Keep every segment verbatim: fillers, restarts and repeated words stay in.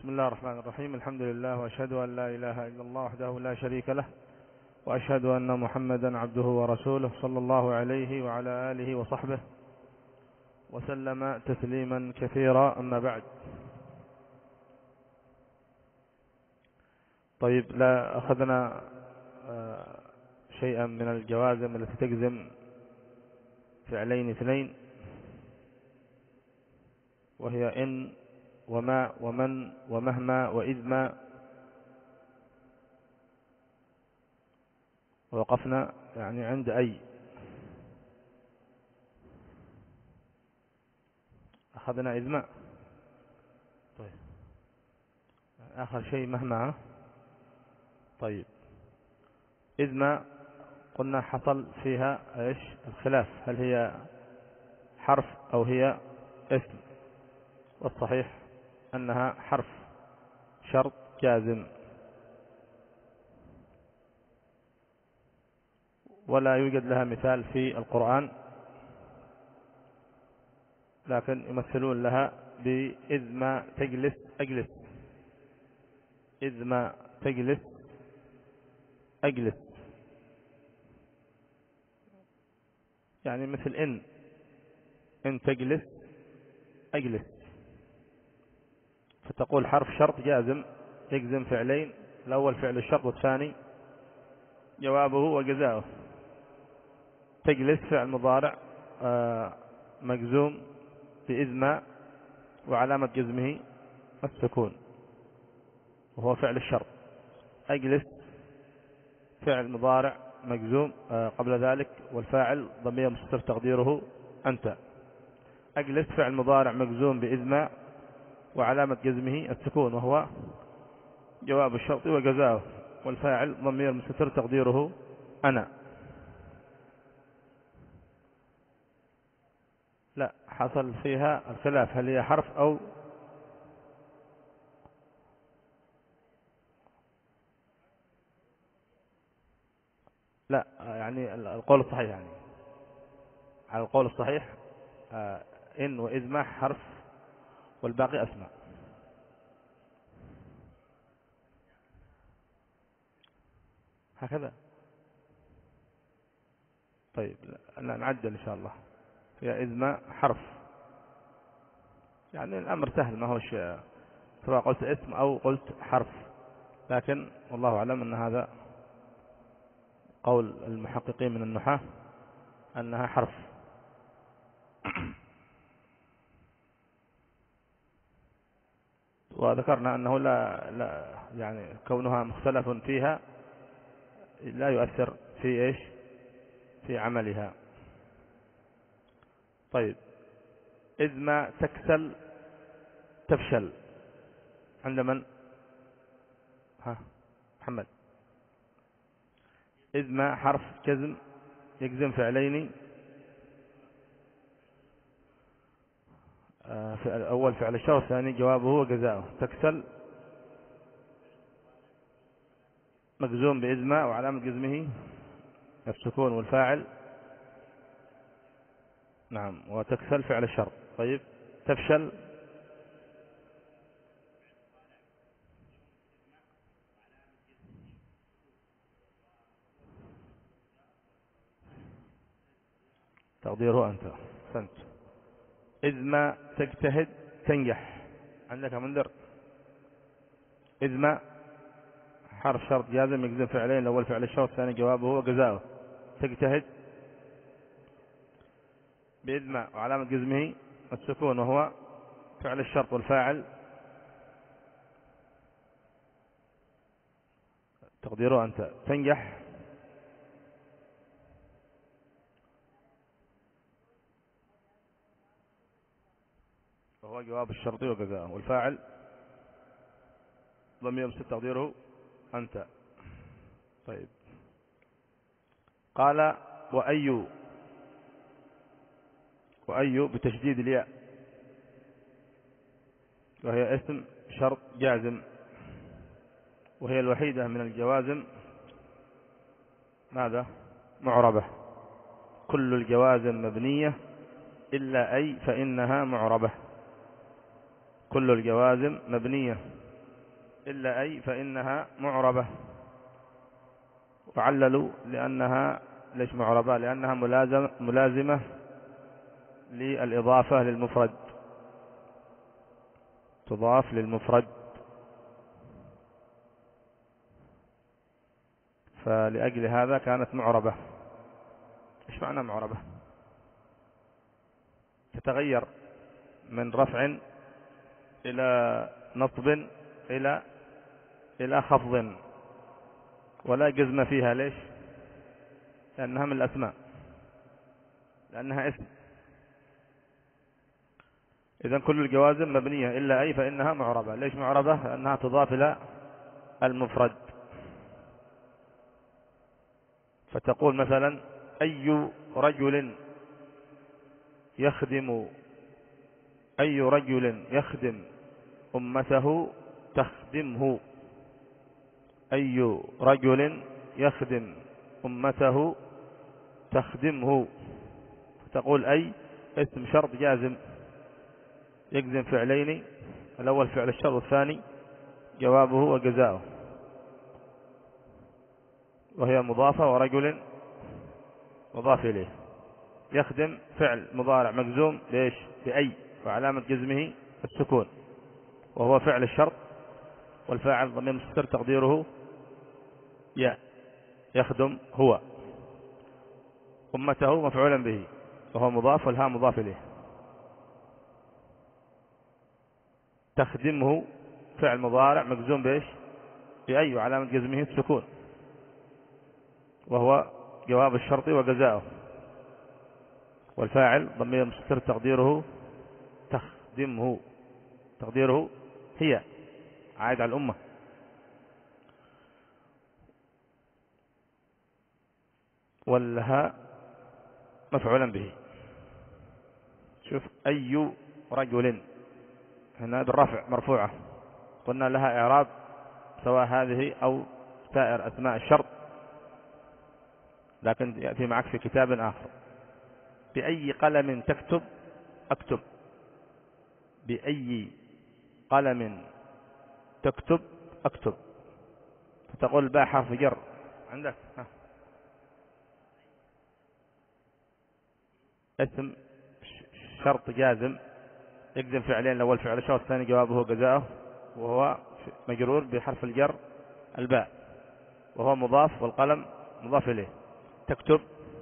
بسم الله الرحمن الرحيم. الحمد لله، وأشهد أن لا إله إلا الله وحده لا شريك له، وأشهد أن محمدا عبده ورسوله صلى الله عليه وعلى آله وصحبه وسلم تسليما كثيرا. أما بعد، طيب، لا أخذنا شيئا من الجوازم التي تجزم فعلين اثنين، وهي إن وما ومن ومهما وإذ ما. وقفنا يعني عند أي. أخذنا إذ ما. طيب، آخر شيء مهما. طيب، إذ ما قلنا حصل فيها إيش الخلاف، هل هي حرف أو هي اسم؟ والصحيح أنها حرف شرط جازم، ولا يوجد لها مثال في القرآن، لكن يمثلون لها بإذ ما تجلس أجلس، إذ ما تجلس أجلس، يعني مثل إن إن تجلس أجلس، فتقول حرف شرط جازم يجزم فعلين، الأول فعل الشرط والثاني جوابه وجزاؤه. تجلس فعل مضارع مجزوم بإذ ما، وعلامة جزمه السكون وهو فعل الشرط. أجلس فعل مضارع مجزوم قبل ذلك، والفاعل ضمير مستتر تقديره أنت. أجلس فعل مضارع مجزوم بإذ ما، وعلامة جزمه السكون وهو جواب الشرط وجزاؤه، والفاعل ضمير مستتر تقديره أنا. لا، حصل فيها الخلاف، هل هي حرف أو لا. يعني القول الصحيح، يعني على القول الصحيح إن وإذ ما حرف والباقي أسماء. هكذا. طيب، نعدل إن شاء الله. هي إذ ما حرف، يعني الأمر سهل، ما هوش سواء قلت اسم أو قلت حرف، لكن والله أعلم أن هذا قول المحققين من النحاة أنها حرف. وذكرنا أنه لا, لا يعني كونها مختلف فيها لا يؤثر في إيش في عملها. طيب، إذ ما تكسل تفشل عند من؟ ها محمد. إذ ما حرف جزم يجزم فعلين، في الأول فعل الشرط والثاني جوابه وجزاؤه. تكسل مجزوم بإذ ما، وعلامة جزمه السكون، والفاعل نعم، وتكسل فعل الشرط. طيب، تفشل تقديره أنت. سنت. إذ ما تجتهد تنجح عندك منذر. إذ ما حرف شرط جازم يجزم فعلين، الأول فعل الشرط الثاني جوابه وجزاؤه. تجتهد بإذ ما، وعلامة جزمه السكون وهو فعل الشرط، والفاعل تقديره أنت. تنجح وهو جواب الشرط وجزاؤه، والفاعل ضمير مستتر تقديره أنت. طيب، قال وأي. وأي بتشديد الياء، وهي اسم شرط جازم، وهي الوحيدة من الجوازم ماذا؟ معربة. كل الجوازم مبنية إلا أي فإنها معربة. كل الجوازم مبنية إلا أي فإنها معربة. وعللوا لأنها ليش معربة؟ لأنها ملازمة, ملازمة للإضافة للمفرد، تضاف للمفرد، فلأجل هذا كانت معربة. إيش معنى معربة؟ تتغير من رفع إلى نصب إلى إلى خفض، ولا جزم فيها. ليش؟ لأنها من الأسماء، لأنها اسم. إذن كل الجوازم مبنية إلا أي فإنها معربة. ليش معربة؟ لأنها تضاف إلى المفرد. فتقول مثلا أي رجل يخدم أي رجل يخدم أمته تخدمه. أي رجل يخدم أمته تخدمه. تقول أي اسم شرط جازم يجزم فعلين، الأول فعل الشرط والثاني جوابه وجزاؤه، وهي مضافة ورجل مضاف إليه. يخدم فعل مضارع مجزوم ليش؟ بأي، وعلامة جزمه السكون، وهو فعل الشرط، والفاعل ضمير مستتر تقديره يا. يخدم هو. أمته مفعولا به وهو مضاف، والها مضاف إليه. تخدمه فعل مضارع مجزوم بإيش؟ بأي، وعلامة جزمه السكون، وهو جواب الشرط وجزاؤه، والفاعل ضمير مستتر تقديره تخدمه، تقديره هي، عائد على الأمة. والها مفعولا به. شوف أي رجل هنا بالرفع مرفوعة، قلنا لها إعراب سواء هذه أو سائر أسماء الشرط، لكن يأتي معك في كتاب آخر. بأي قلم تكتب أكتب. بأي قلم تكتب أكتب. فتقول باء حرف جر عندك ها. اسم شرط جازم يجزم فعلين، الأول فعل الشرط والثاني جوابه جزاؤه، وهو مجرور بحرف الجر الباء، وهو مضاف، والقلم مضاف إليه. تكتب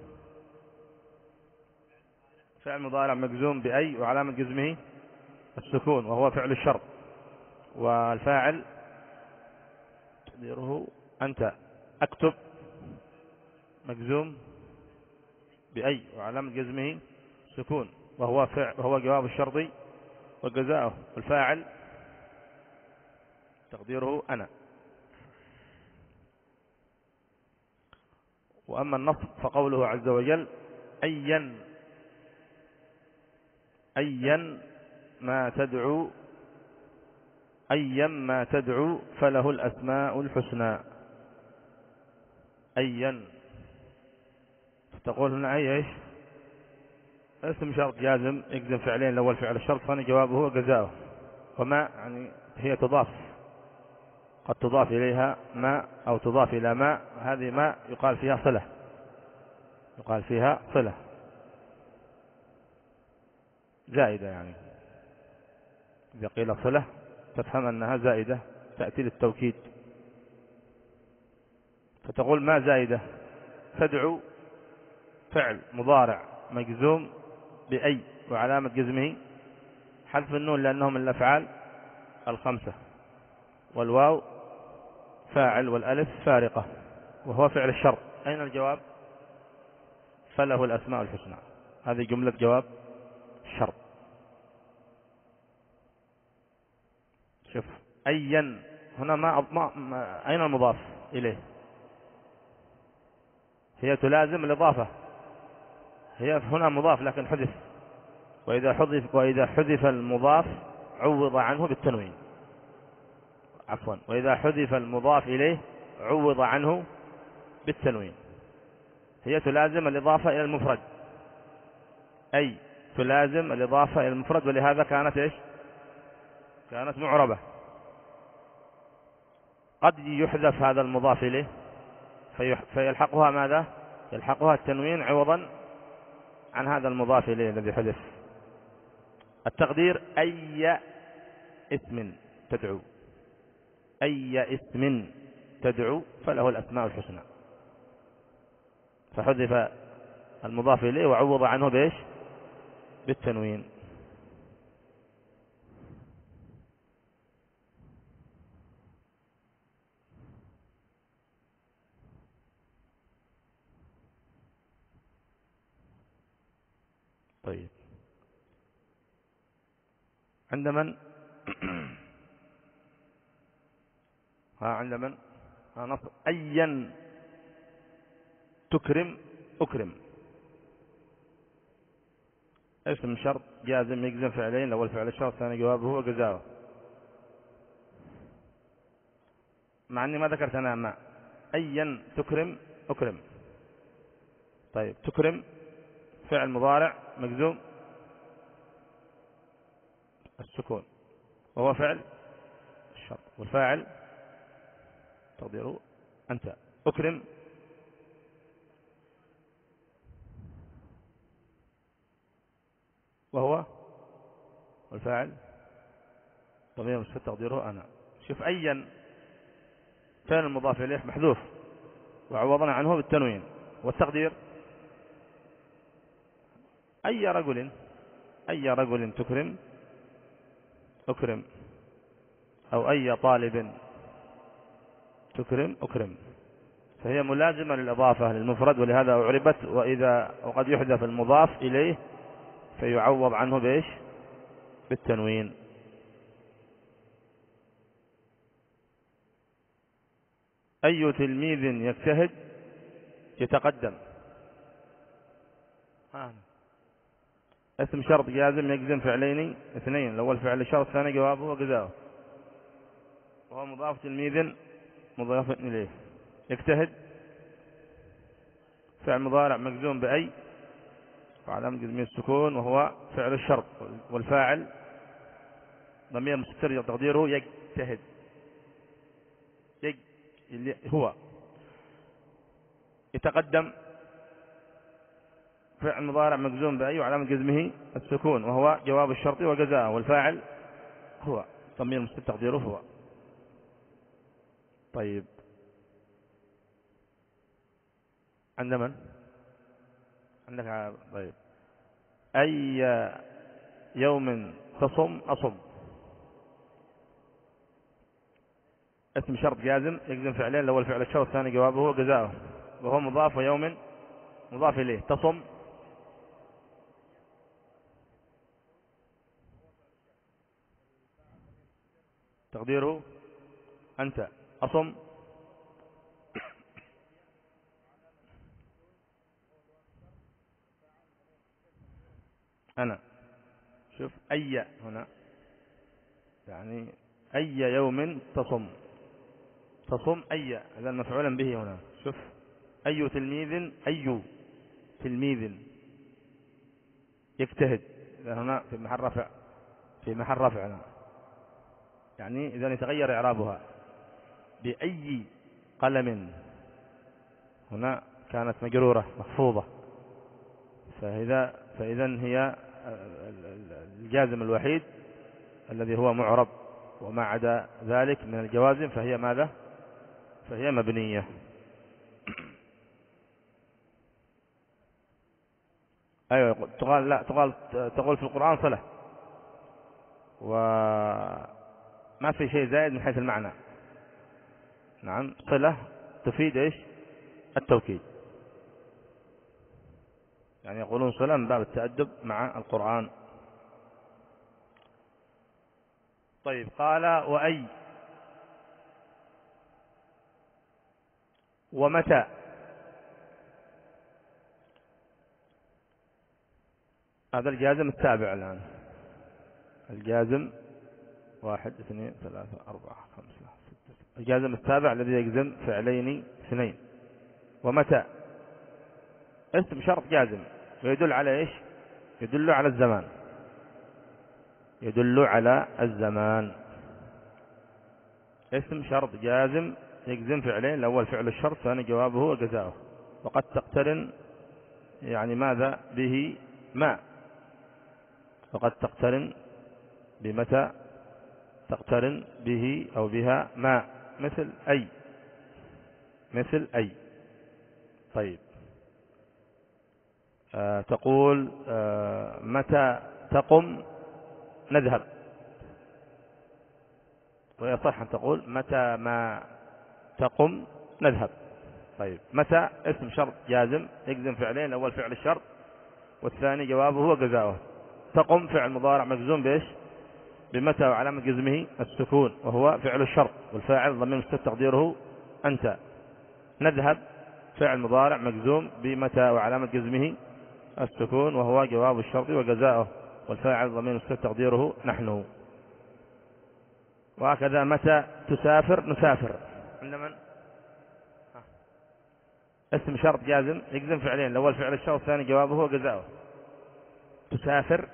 فعل مضارع مجزوم بأي، وعلامة جزمه السكون، وهو فعل الشرط، والفاعل تقديره أنت. أكتب مجزوم بأي، وعلامة جزمه سكون، وهو فعل، وهو جواب الشرط وجزاؤه، والفاعل تقديره أنا. وأما النصب فقوله عز وجل أيا أيا ما تدعو أيا ما تدعو فله الأسماء الحسنى. أيا تقول هنا أي إيش؟ اسم شرط جازم يجزم فعلين، الأول فعل الشرط ثاني جوابه وجزاؤه. وما يعني هي تضاف، قد تضاف إليها ما أو تضاف إلى ما، هذه ما يقال فيها صلة، يقال فيها صلة زائدة. يعني إذا قيل صلة تفهم أنها زائدة تأتي للتوكيد. فتقول ما زائدة. تدعو فعل مضارع مجزوم بأي، وعلامة جزمه حذف النون لأنه من الأفعال الخمسة، والواو فاعل، والألف فارقة، وهو فعل الشرط. أين الجواب؟ فله الأسماء الحسنى. هذه جملة جواب الشرط. شوف أيا هنا ما, ما أين المضاف إليه؟ هي تلازم الإضافة، هي هنا مضاف لكن حذف، وإذا حذف وإذا حذف المضاف عوض عنه بالتنوين. عفوا وإذا حذف المضاف إليه عوض عنه بالتنوين. هي تلازم الإضافة إلى المفرد، أي تلازم الإضافة إلى المفرد، ولهذا كانت إيش؟ كانت معربة. قد يحذف هذا المضاف إليه فيلحقها ماذا؟ يلحقها التنوين عوضا عن هذا المضاف إليه الذي حذف. التقدير أي اسم تدعو، أي اسم تدعو فله الأسماء الحسنى، فحذف المضاف إليه وعوض عنه بإيش؟ بالتنوين. طيب عند من؟ ها عند من؟ ها نصر أيا تكرم أكرم. اسم شرط جازم يجزم فعلين، الأول فعل الشرط الثاني جوابه هو جزاؤه. مع أني ما ذكرت أنا ما أيا تكرم أكرم. طيب تكرم فعل مضارع مجزوم السكون وهو فعل الشرط، والفاعل تقديره أنت. أكرم وهو والفاعل ضمير مستتر تقديره أنا. شوف أيا فعل المضاف إليه محذوف وعوضنا عنه بالتنوين، والتقدير أي رجل، أي رجل تكرم أكرم، أو أي طالب تكرم أكرم، فهي ملازمة للإضافة للمفرد، ولهذا أعربت. وإذا وقد يحذف المضاف إليه فيعوض عنه بإيش؟ بالتنوين. أي تلميذ يجتهد يتقدم. ها. اسم شرط جازم يجزم فعلين اثنين، الأول فعل الشرط الثاني جوابه وجزاؤه، وهو مضاف تلميذ مضاف إليه. يجتهد فعل مضارع مجزوم بأي وعلامة جزمه السكون وهو فعل الشرط، والفاعل ضمير مستتر تقديره يجتهد يج هو. يتقدم فعل مضارع مجزوم بأي وعلامة جزمه السكون وهو جواب الشرط وجزاءه، والفاعل هو ضمير مستتر تقديره هو. طيب عند من؟ عندك. طيب أي يوم تصم أصم. اسم شرط جازم يجزم فعلين، الأول فعل الشرط الثاني جوابه هو جزاؤه، وهو مضاف ويوم مضاف إليه. تصم تقديره أنت. أصم أنا. شوف أي هنا يعني أي يوم تصم، تصم أي هذا مفعولا به هنا. شوف أي تلميذ، أي تلميذ يجتهد هنا في محل رفع، في محل رفع يعني إذا يتغير إعرابها. بأي قلم هنا كانت مجرورة مخفوضة، فإذا فإذا هي الجازم الوحيد الذي هو معرب، وما عدا ذلك من الجوازم فهي ماذا؟ فهي مبنية. أيوة تقال لا تقال تقول في القرآن صلة، وما في شيء زائد من حيث المعنى. نعم صلة تفيد إيش؟ التوكيد، يعني يقولون صلة من باب التأدب مع القرآن. طيب قال وأي ومتى. هذا الجازم التابع الآن. الجازم واحد اثنين ثلاثة أربعة خمسة ستة. الجازم التابع الذي يجزم فعلين اثنين. ومتى اسم شرط جازم ويدل على إيش؟ يدل على الزمان، يدل على الزمان. اسم شرط جازم يجزم فعلين، الأول فعل الشرط، ثاني جوابه وجزاؤه. وقد تقترن يعني ماذا به ما، وقد تقترن بمتى تقترن به أو بها ما، مثل أي، مثل أي. طيب آه تقول آه متى تقم نذهب، ويصح أن تقول متى ما تقم نذهب. طيب متى اسم شرط جازم يجزم فعلين، الأول فعل الشرط والثاني جوابه وجزاؤه. تقم فعل مضارع مجزوم بإيش؟ بمتى، وعلامة جزمه السكون وهو فعل الشرط، والفاعل ضمير مستتر تقديره أنت. نذهب فعل مضارع مجزوم بمتى وعلامة جزمه السكون وهو جواب الشرط وجزاؤه، والفاعل ضمير مستتر تقديره نحن. وهكذا متى تسافر نسافر. عند من؟ اسم شرط جازم يجزم فعلين، الأول فعل الشرط والثاني جوابه وجزاؤه. تسافر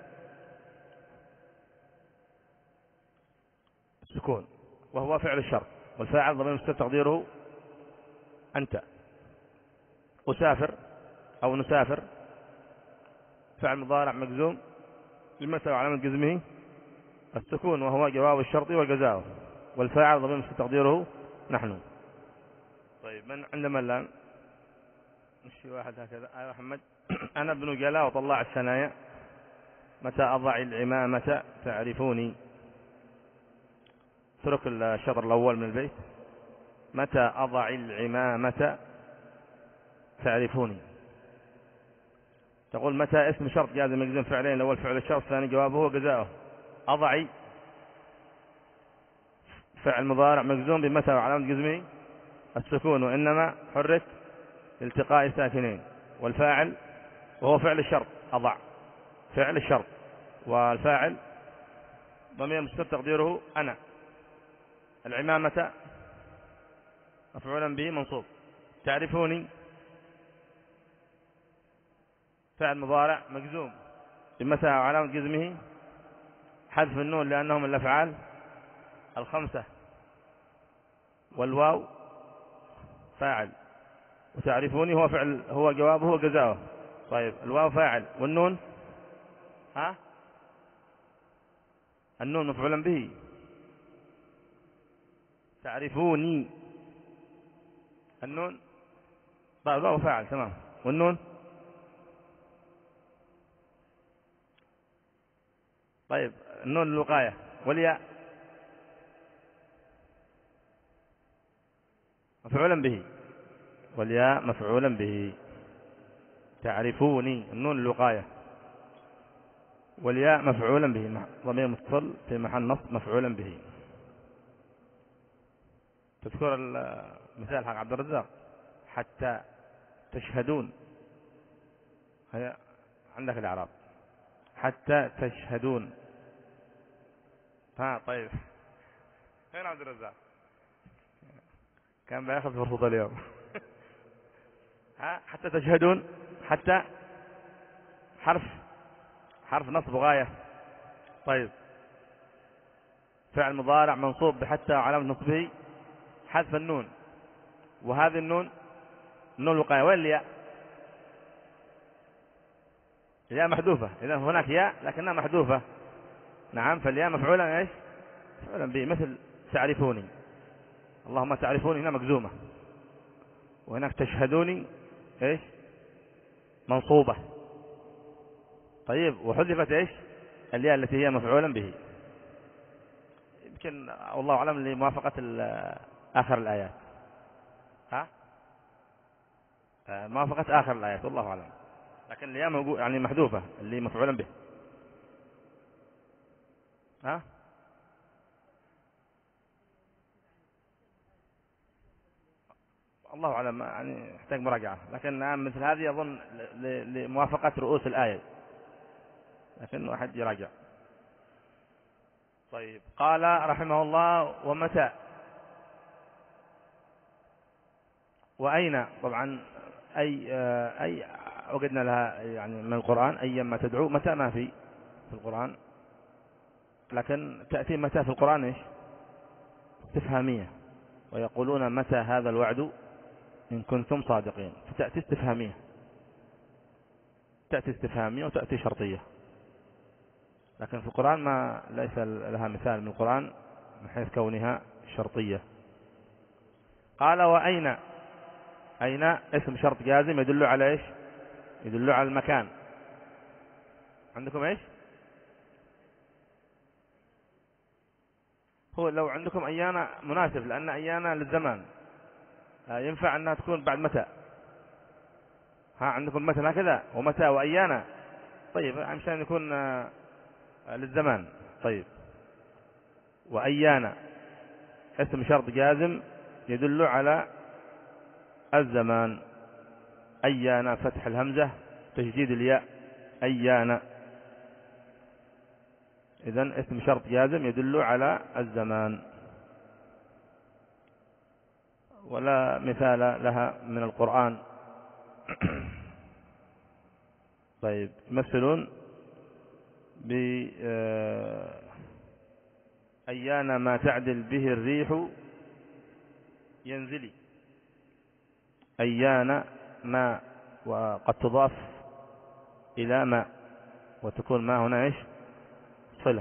السكون وهو فعل الشرط، والفاعل ضمير مستتر تقديره أنت. أسافر أو نسافر فعل مضارع مجزوم بمتى وعلامة جزمه السكون وهو جواب الشرط وجزاؤه، والفاعل ضمير مستتر تقديره نحن. طيب من عندما الآن مشي واحد هكذا. يا محمد أنا ابن جلا وطلع الثنايا، متى أضع العمامة تعرفوني. اترك الشطر الأول من البيت. متى أضع العمامة تعرفوني. تقول متى اسم شرط جازم يجزم فعلين، الأول فعل الشرط الثاني جوابه وجزاؤه. أضعي فعل مضارع مجزوم بمتى وعلامة جزمه السكون، وإنما حرك التقاء ساكنين، والفاعل وهو فعل الشرط أضع فعل الشرط، والفاعل ضمير مستتر تقديره أنا. العمامة مفعولا به منصوب. تعرفوني فعل مضارع مجزوم بمتى وعلامة جزمه حذف النون لأنهم الأفعال الخمسة، والواو فاعل، وتعرفوني هو فعل هو جوابه وجزاؤه. طيب الواو فاعل والنون ها النون مفعولا به. تعرفوني النون طيب الواو فاعل تمام، والنون طيب النون الوقاية، والياء مفعولا به، والياء مفعولا به. تعرفوني النون الوقاية، والياء مفعولا به ضمير متصل في محل نصب مفعولا به. تذكر المثال حق عبد الرزاق حتى تشهدون، هي عندك الإعراب حتى تشهدون. ها طيب فين عبد الرزاق؟ كان بياخذ فرصة اليوم. ها حتى تشهدون، حتى حرف حرف نصب غاية. طيب فعل مضارع منصوب بحتى وعلامة نصبه حذف النون، وهذه النون النون الوقاية. وين الياء؟ الياء محذوفة، إذا هناك ياء لكنها محذوفة. نعم فالياء مفعولا ايش؟ مفعولا به، مثل تعرفوني، اللهم تعرفوني هنا مجزومة، وهناك تشهدوني ايش؟ منصوبة. طيب وحذفت ايش؟ الياء التي هي مفعولا به. يمكن والله أعلم لموافقة آخر الآيات. ها موافقة آخر الآيات والله أعلم، لكن الياء موجود يعني محذوفة اللي مفعولا به. ها الله أعلم، يعني يحتاج مراجعة، لكن مثل هذه أظن لموافقة رؤوس الآية، لكن واحد يراجع. طيب قال رحمه الله ومتى وأين. طبعا أي أي وجدنا لها يعني من القرآن أيما تدعو. متى ما في في القرآن، لكن تأتي متى في القرآن إيش؟ استفهامية، ويقولون متى هذا الوعد إن كنتم صادقين، فتأتي استفهامية، تأتي استفهامية وتأتي شرطية. لكن في القرآن ما ليس لها مثال من القرآن من حيث كونها شرطية. قال وأين، أين اسم شرط جازم يدل على إيش؟ يدل على المكان. عندكم إيش؟ هو لو عندكم أيانا مناسب، لأن أيانا للزمان ينفع أنها تكون بعد متى. ها عندكم متى هكذا ومتى وأيانا، طيب عشان يكون للزمان. طيب وأيانا اسم شرط جازم يدل على الزمان. أيانا فتح الهمزة تشديد الياء أيانا، إذن اسم شرط جازم يدل على الزمان، ولا مثال لها من القرآن. طيب يمثلون بأيانا ما تعدل به الريح ينزلي. أيانا ما، وقد تضاف إلى ما وتكون ما هنا إيش؟ صلة.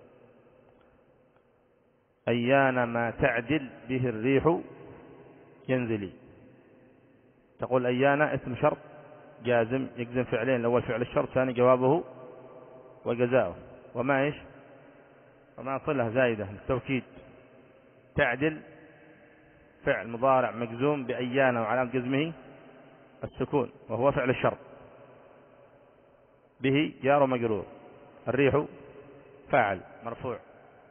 أيانا ما تعدل به الريح ينزلي، تقول أيانا اسم شرط جازم يجزم فعلين، الأول فعل الشرط، ثاني جوابه وجزاؤه. وما إيش؟ وما صلة زائدة للتوكيد. تعدل فعل مضارع مجزوم بأيانا وعلامة جزمه السكون وهو فعل الشرط، به جار ومجرور، الريح فاعل مرفوع،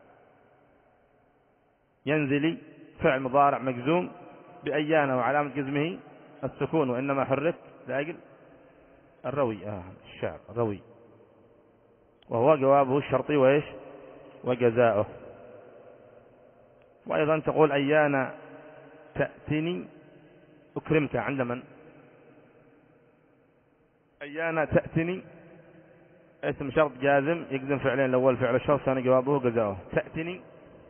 ينزلي فعل مضارع مجزوم بأيانا وعلامة جزمه السكون، وإنما حرك لأجل الروي، آه الشعر الروي، وهو جوابه الشرطي وإيش؟ وجزاؤه. وأيضا تقول أيانا تأتني أكرمك عند من؟ أيانا تأتني اسم شرط جازم يجزم فعلين، الأول فعل الشرط، ثاني جوابه جزاؤه. تأتني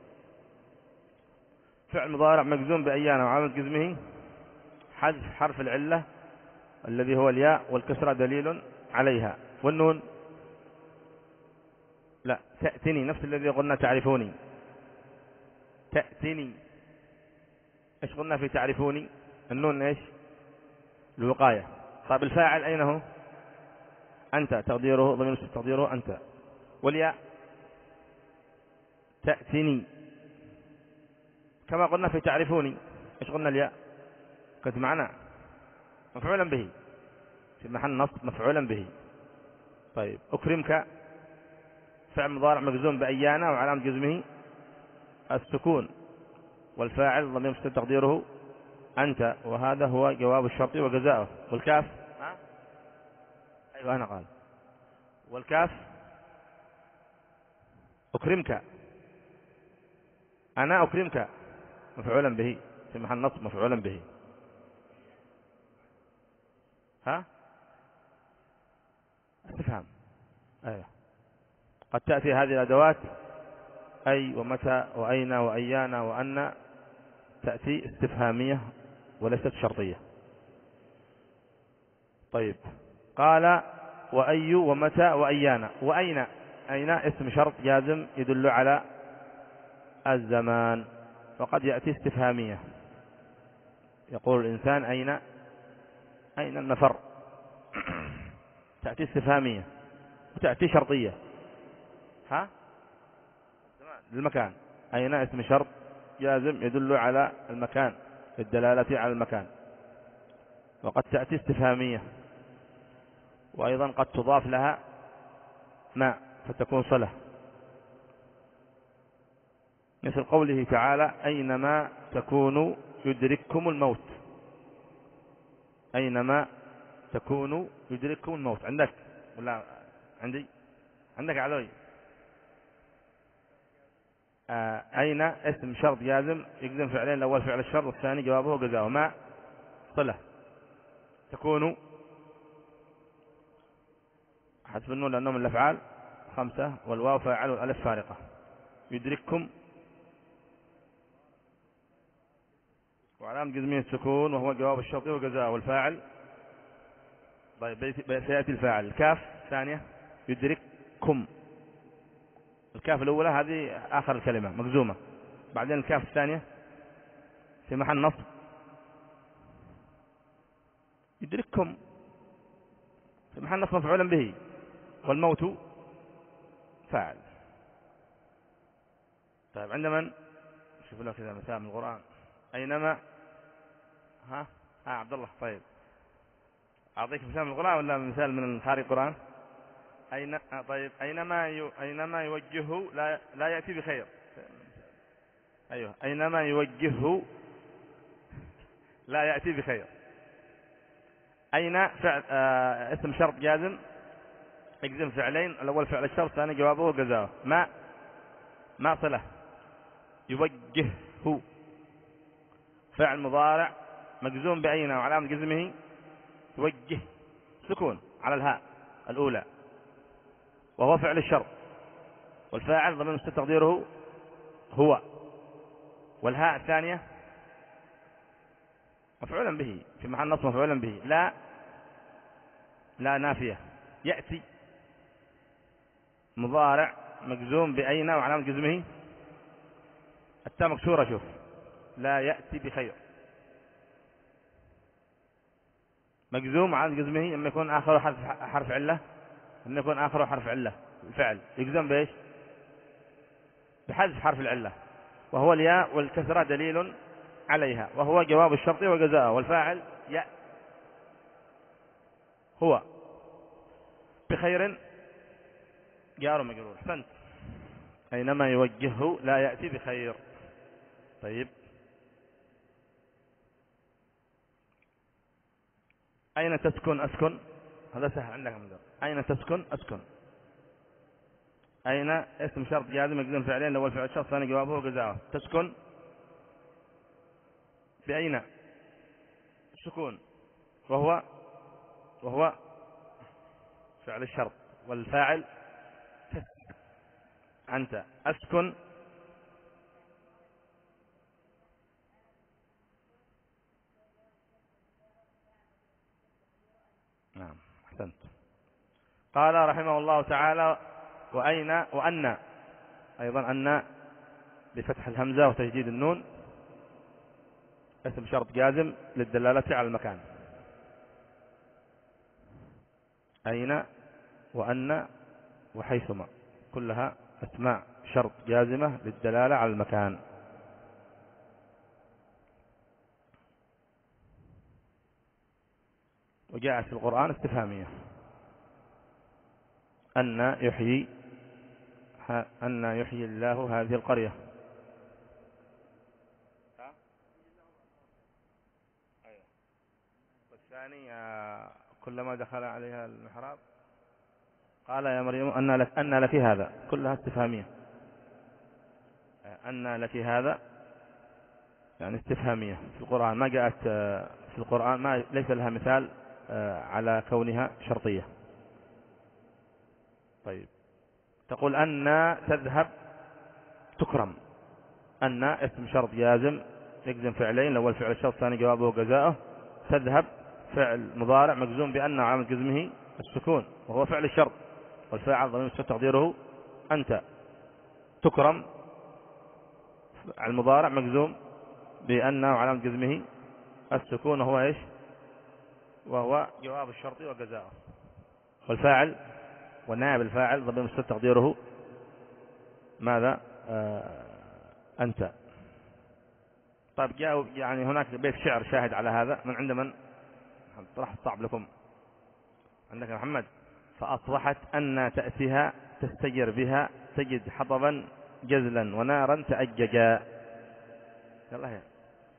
فعل مضارع مجزوم بأيانا وعلامة جزمه حذف حرف العلة الذي هو الياء، والكسرة دليل عليها، والنون لا تأتني نفس الذي قلنا تعرفوني. تأتني ايش قلنا في تعرفوني؟ النون ايش؟ الوقاية. طيب الفاعل أين هو؟ أنت، تقديره ضمير تقديره أنت. والياء تأتني كما قلنا في تعرفوني، ايش قلنا؟ الياء كنت معنا مفعولا به في محل نصب مفعولا به. طيب أكرمك فعل مضارع مجزوم بأيانا وعلامة جزمه السكون، والفاعل ضمير مستتر تقديره أنت، وهذا هو جواب الشرط وجزاؤه. والكاف ها؟ أيوة أنا قال. والكاف أكرمك، أنا أكرمك مفعولا به في محل نصب مفعولا به. ها استفهام. أيوة قد تأتي هذه الأدوات أي ومتى وأين وأيانا وأن، تأتي استفهامية وليست شرطية. طيب قال وأي ومتى وأيانا. وأين، أين اسم شرط جازم يدل على الزمان، وقد يأتي استفهامية، يقول الإنسان أين، أين المفر، تأتي استفهامية وتأتي شرطية. ها للمكان، أين اسم شرط جازم يدل على المكان الدلالة على المكان، وقد تأتي استفهامية، وأيضا قد تضاف لها ما فتكون صلة، مثل قوله تعالى أينما تكونوا يدرككم الموت. أينما تكونوا يدرككم الموت. عندك ولا عندي؟ عندك علوي. آه أين اسم شرط جازم يجزم فعلين، الأول فعل الشرط والثاني جوابه جزاؤه. ما صلة. تكونوا حسب النون لأنهم من الأفعال خمسة، والواو فاعل والألف فارقة. يدرككم وعلامة جزمه السكون وهو جواب الشرطي وجزاءه. والفاعل طيب سيأتي الفاعل. الكاف ثانية يدرككم. الكاف الأولى هذه آخر الكلمة مجزومة، بعدين الكاف الثانية في محل نصب يدرككم في محل نصب مفعولا به، والموت فاعل. طيب عند من؟ شوف لك كذا مثال من القرآن. أينما ها ها عبد الله. طيب أعطيك مثال من القرآن ولا مثال من خارج القرآن؟ أين طيب أينما ي... أينما يوجهه لا لا يأتي بخير. أيوه أينما يوجهه لا يأتي بخير. أين فعل آه اسم شرط جازم اجزم فعلين، الأول فعل الشرط الثاني جوابه جزاؤه. ما ما صلة يوجهه فعل مضارع مجزوم بأين وعلامة جزمه توجه سكون على الهاء الأولى وهو فعل الشرط، والفاعل ضمير مستتر تقديره هو، والهاء الثانية مفعولا به في محل نصب مفعولا به. لا لا نافية يأتي مضارع مجزوم بأين وعلامة جزمه التاء مكسورة. شوف لا يأتي بخير مجزوم على جزمه اما يكون آخره حرف حرف علة، اما يكون آخره حرف علة. الفعل يجزم بايش؟ بحذف حرف العلة، وهو الياء والكسرة دليل عليها، وهو جواب الشرط وجزاءه. والفاعل ياء هو بخير جار مجرور. احسنت. أينما يوجهه لا يأتي بخير. طيب أين تسكن أسكن؟ هذا سهل عندك مدر. أين تسكن أسكن. أين اسم شرط جازم يجزم فعلين، الأول فعل الشرط الثاني جوابه جزاؤه. تسكن بأين سكون وهو وهو فعل الشرط، والفاعل أنت. أسكن نعم أحسنت. قال رحمه الله تعالى وأين وأن أيضا أن بفتح الهمزة وتجديد النون اسم شرط جازم للدلالة على المكان. أين وأن وحيثما كلها أسماء شرط جازمة للدلالة على المكان. وجاءت في القرآن استفهامية. أن يحيي أن يحيي الله هذه القرية. والثاني كلما دخل عليها المحراب قال يا مريم أن لك أن لك هذا، كلها استفهامية. أن لك هذا يعني استفهامية في القرآن، ما جاءت في القرآن ما ليس لها مثال على كونها شرطية. طيب تقول أن تذهب تكرم. أن اسم شرط جازم يجزم فعلين، الأول فعل الشرط الثاني جوابه جزاؤه. تذهب فعل مضارع مجزوم بأن وعلامة جزمه السكون وهو فعل الشرط، والفاعل ضمير مستتر تقديره أنت. تكرم المضارع مجزوم بأن وعلامة جزمه السكون وهو إيش؟ وهو جواب الشرط وجزاؤه. والفاعل والنائب الفاعل ضمير مستتر تقديره ماذا؟ آه أنت. طيب جاء يعني هناك بيت شعر شاهد على هذا من عند من؟ راح صعب لكم عندك يا محمد. فأصبحت أن تأتيها تستجر بها تجد حطبا جزلا ونارا تأججا. يلا هي.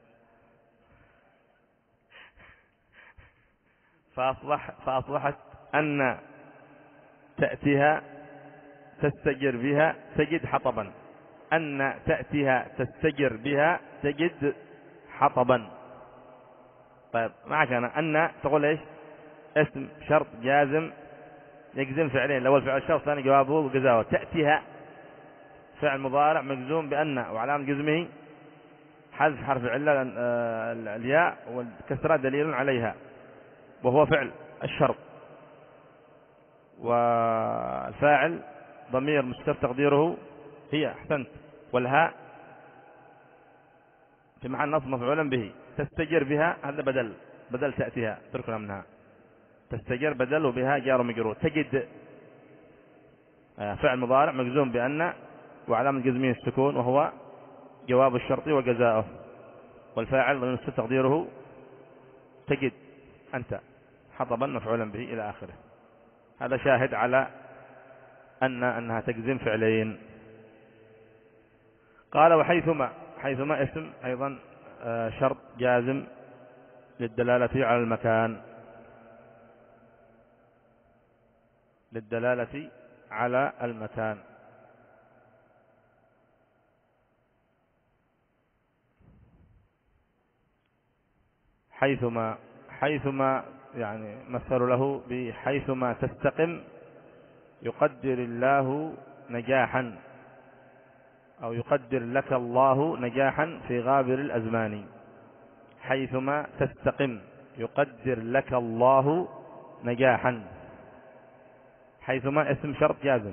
فأصبح فأصبحت أن تأتيها تستجر بها تجد حطبا. أن تأتيها تستجر بها تجد حطبا. طيب معك أنا أن تقول إيش؟ اسم شرط جازم يجزم فعلين، الأول فعل الشرط الثاني جوابه جزاؤه. تأتيها فعل مضارع مجزوم بأن وعلامة جزمه حذف حرف العلة الياء والكسرة دليل عليها وهو فعل الشرط، والفاعل ضمير مستتر تقديره هي، أحسنت، والهاء في محل نصب مفعولا به، تستجر بها، هذا بدل بدل تأتيها تركنا منها، تستجر بدل وبها جار ومجرور. تجد فعل مضارع مجزوم بأن وعلامة جزمه السكون وهو جواب الشرط وجزاؤه، والفاعل ضمير مستتر تقديره تجد أنت حطبا مفعولا به إلى آخره. هذا شاهد على أن أنها تجزم فعلين. قال وحيثما، حيثما اسم أيضا شرط جازم للدلالة على المكان، للدلالة على المكان. حيثما، حيثما يعني مثل له بحيثما تستقم يقدر الله نجاحا، أو يقدر لك الله نجاحا في غابر الأزمان. حيثما تستقم يقدر لك الله نجاحا. حيثما اسم شرط جازم،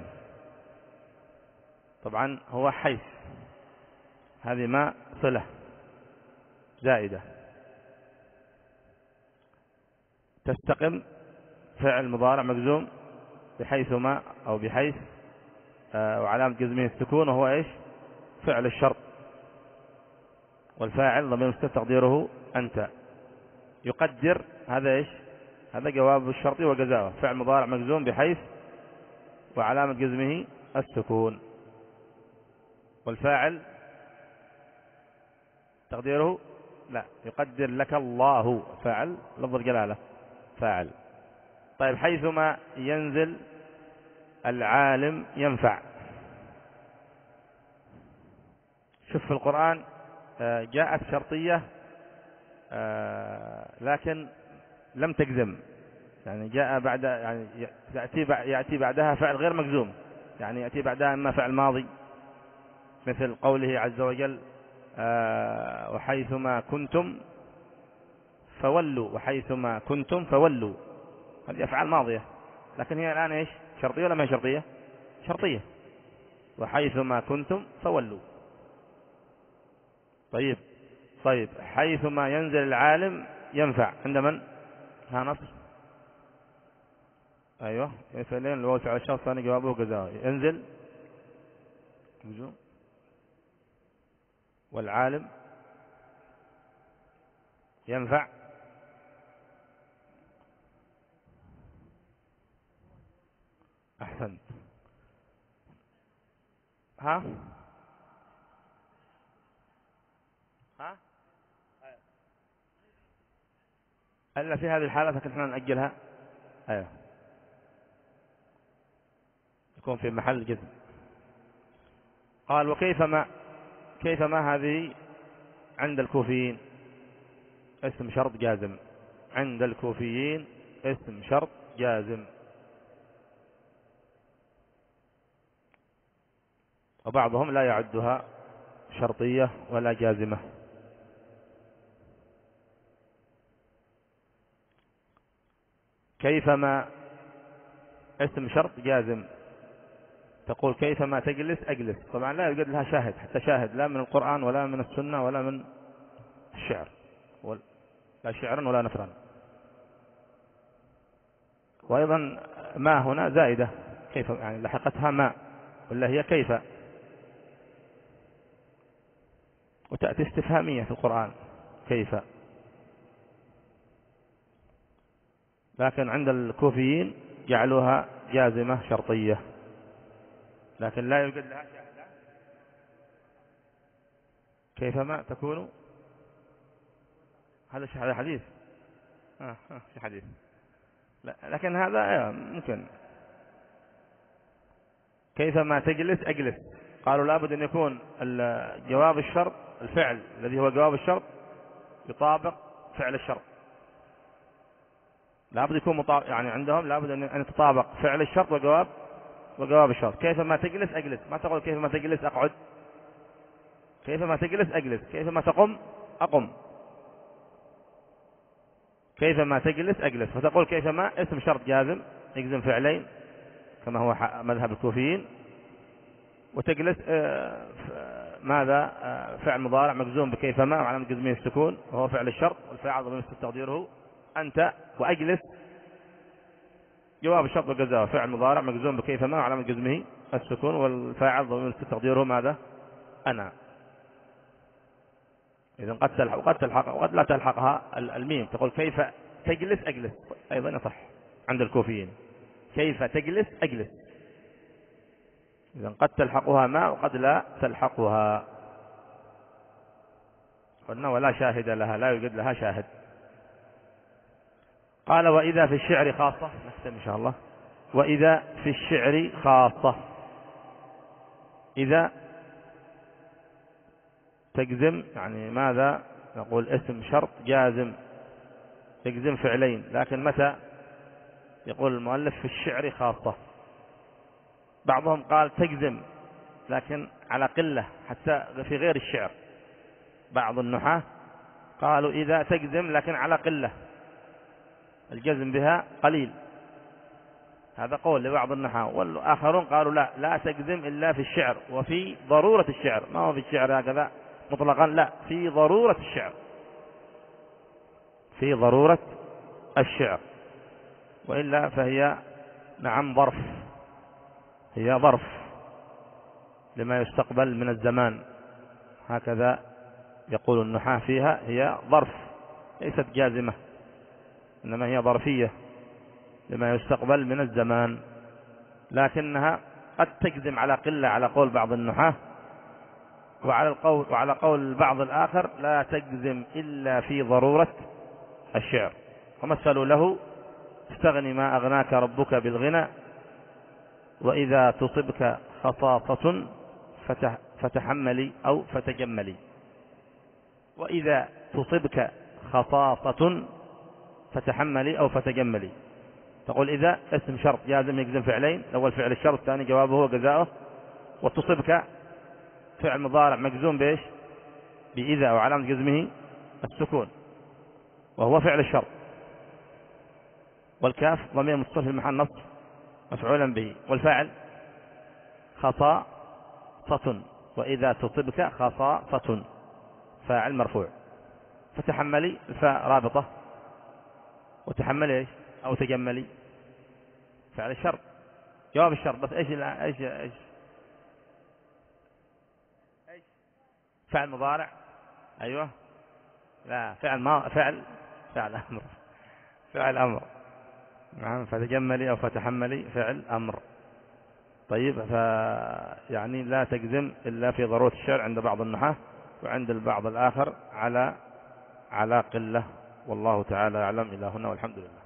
طبعا هو حيث، هذه ما صلة زائدة. تستقم فعل مضارع مجزوم بحيثما أو بحيث، آه وعلامة جزمه السكون وهو إيش؟ فعل الشرط، والفاعل ضمير مستتر تقديره أنت. يقدر هذا إيش؟ هذا جواب الشرط وجزاؤه، فعل مضارع مجزوم بحيث وعلامة جزمه السكون، والفاعل تقديره لا، يقدر لك الله، فاعل لفظ الجلالة فاعل. طيب حيثما ينزل العالم ينفع. شوف في القرآن جاءت شرطية لكن لم تجزم، يعني جاء بعد، يعني يأتي يأتي بعدها فعل غير مجزوم، يعني يأتي بعدها إما فعل ماضي مثل قوله عز وجل وحيثما كنتم فولوا، وحيثما كنتم فولوا، هذه أفعال ماضية، لكن هي الآن إيش؟ شرطية ولا ما هي شرطية؟ شرطية. وحيثما كنتم فولوا. طيب طيب حيثما ينزل العالم ينفع عند من؟ ها نصر، أيوة فعلين الواسع على الشخص ثاني جوابه جزاء. ينزل والعالم ينفع. أحسنت. ها ها ألا في هذه الحالة لكن احنا نأجلها. أيوة يكون في محل جزم. قال وكيفما، كيفما هذه عند الكوفيين اسم شرط جازم، عند الكوفيين اسم شرط جازم، وبعضهم لا يعدها شرطية ولا جازمة. كيفما اسم شرط جازم، تقول كيفما تجلس أجلس، طبعا لا يوجد لها شاهد، حتى شاهد لا من القرآن ولا من السنة ولا من الشعر، لا شعرا ولا نثرا. وأيضا ما هنا زائدة، كيف يعني لحقتها ما، ولا هي كيف، وتأتي استفهامية في القرآن كيف، لكن عند الكوفيين جعلوها جازمة شرطية، لكن لا يوجد لها شاهد. كيفما تكون، هذا هذا حديث، آه آه في حديث، لا لكن هذا ممكن. كيفما تجلس أجلس، قالوا لابد أن يكون جواب الشرط، الفعل الذي هو جواب الشرط يطابق فعل الشرط، لابد يكون مطابق، يعني عندهم لابد أن يتطابق فعل الشرط وجواب وجواب الشرط. كيفما تجلس أجلس، ما تقول كيفما تجلس أقعد، كيفما تجلس أجلس، كيفما تقم أقم، كيفما تجلس أجلس. فتقول كيفما اسم شرط جازم يجزم فعلين كما هو مذهب الكوفيين، وتجلس ماذا فعل مضارع مجزوم بكيفما وعلامة جزمه السكون وهو فعل الشرط، والفاعل ضمير تقديره أنت. وأجلس جواب الشرط وجزاءه فعل مضارع مجزوم بكيفما وعلامة جزمه السكون، والفاعل ضمير تقديره ماذا؟ أنا. إذا قد تلحق وقد تلحق وقد لا تلحقها الميم، تقول كيف تجلس أجلس أيضا يصح عند الكوفيين، كيف تجلس أجلس. إذا قد تلحقها ما وقد لا تلحقها. قلنا ولا شاهد لها، لا يوجد لها شاهد. قال وإذا في الشعر خاصة، نختم إن شاء الله. وإذا في الشعر خاصة، إذا تجزم يعني ماذا؟ نقول اسم شرط جازم تجزم فعلين، لكن متى؟ يقول المؤلف في الشعر خاصة. بعضهم قال تجزم لكن على قلة حتى في غير الشعر. بعض النحاة قالوا إذا تجزم لكن على قلة، الجزم بها قليل، هذا قول لبعض النحاة. والآخرون قالوا لا لا تجزم إلا في الشعر وفي ضرورة الشعر، ما هو في الشعر هكذا مطلقا، لا في ضرورة الشعر، في ضرورة الشعر، وإلا فهي نعم ظرف، هي ظرف لما يستقبل من الزمان، هكذا يقول النحاة فيها، هي ظرف ليست جازمة، إنما هي ظرفية لما يستقبل من الزمان، لكنها قد تجزم على قلة على قول بعض النحاة، وعلى القول وعلى قول البعض الآخر لا تجزم إلا في ضرورة الشعر. ومثلوا له استغني ما أغناك ربك بالغنى، وإذا تصبك خصاصة فتحملي أو فتجملي. وإذا تصبك خصاصة فتحملي أو فتجملي، تقول إذا اسم شرط جازم يجزم فعلين، الأول فعل الشرط الثاني جوابه وجزاؤه. وتصبك فعل مضارع مجزوم بإيش؟ بإذا وعلامة جزمه السكون وهو فعل الشرط، والكاف ضمير متصل في محل نصب مفعولا به، والفاعل خصاصة، وإذا تصبك خصاصة فاعل مرفوع. فتحملي الفاء رابطة، وتحملي ايش؟ او تجملي فعل الشرط جواب الشرط، بس ايش ايش ايش ايش فعل مضارع. ايوه لا فعل ما فعل فعل امر فعل امر نعم. فتجملي او فتحملي فعل امر. طيب ف يعني لا تجزم الا في ضرورة الشرع عند بعض النحاة، وعند البعض الاخر على على قلة. والله تعالى اعلم. الى هنا والحمد لله.